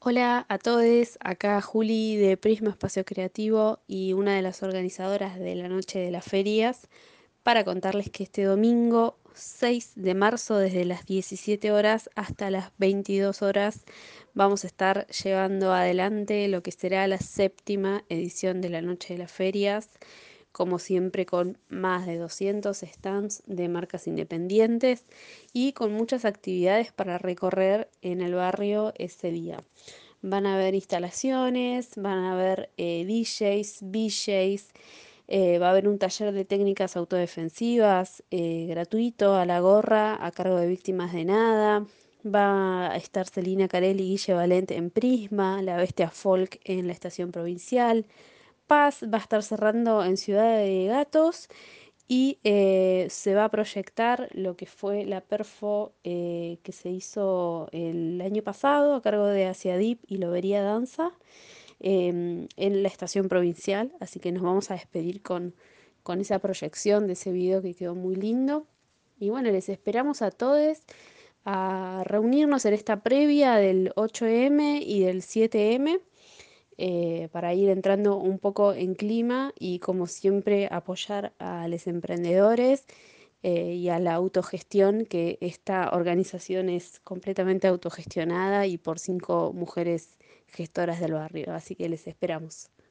Hola a todos, acá Juli de Prisma Espacio Creativo y una de las organizadoras de la Noche de las Ferias para contarles que este domingo 6 de marzo desde las 17 horas hasta las 22 horas vamos a estar llevando adelante lo que será la séptima edición de la Noche de las Ferias, como siempre con más de 200 stands de marcas independientes y con muchas actividades para recorrer en el barrio ese día. Van a haber instalaciones, van a haber DJs, VJs, va a haber un taller de técnicas autodefensivas gratuito a la gorra a cargo de Víctimas de Nada. Va a estar Celina Carelli y Guille Valente en Prisma, La Bestia Folk en la estación provincial. Paz va a estar cerrando en Ciudad de Gatos y se va a proyectar lo que fue la perfo que se hizo el año pasado a cargo de Asiadip y Lobería Danza en la estación provincial. Así que nos vamos a despedir con esa proyección de ese video que quedó muy lindo. Y bueno, les esperamos a todos a reunirnos en esta previa del 8M y del 7M para ir entrando un poco en clima y como siempre apoyar a los emprendedores y a la autogestión, que esta organización es completamente autogestionada y por 5 mujeres gestoras del barrio, así que les esperamos.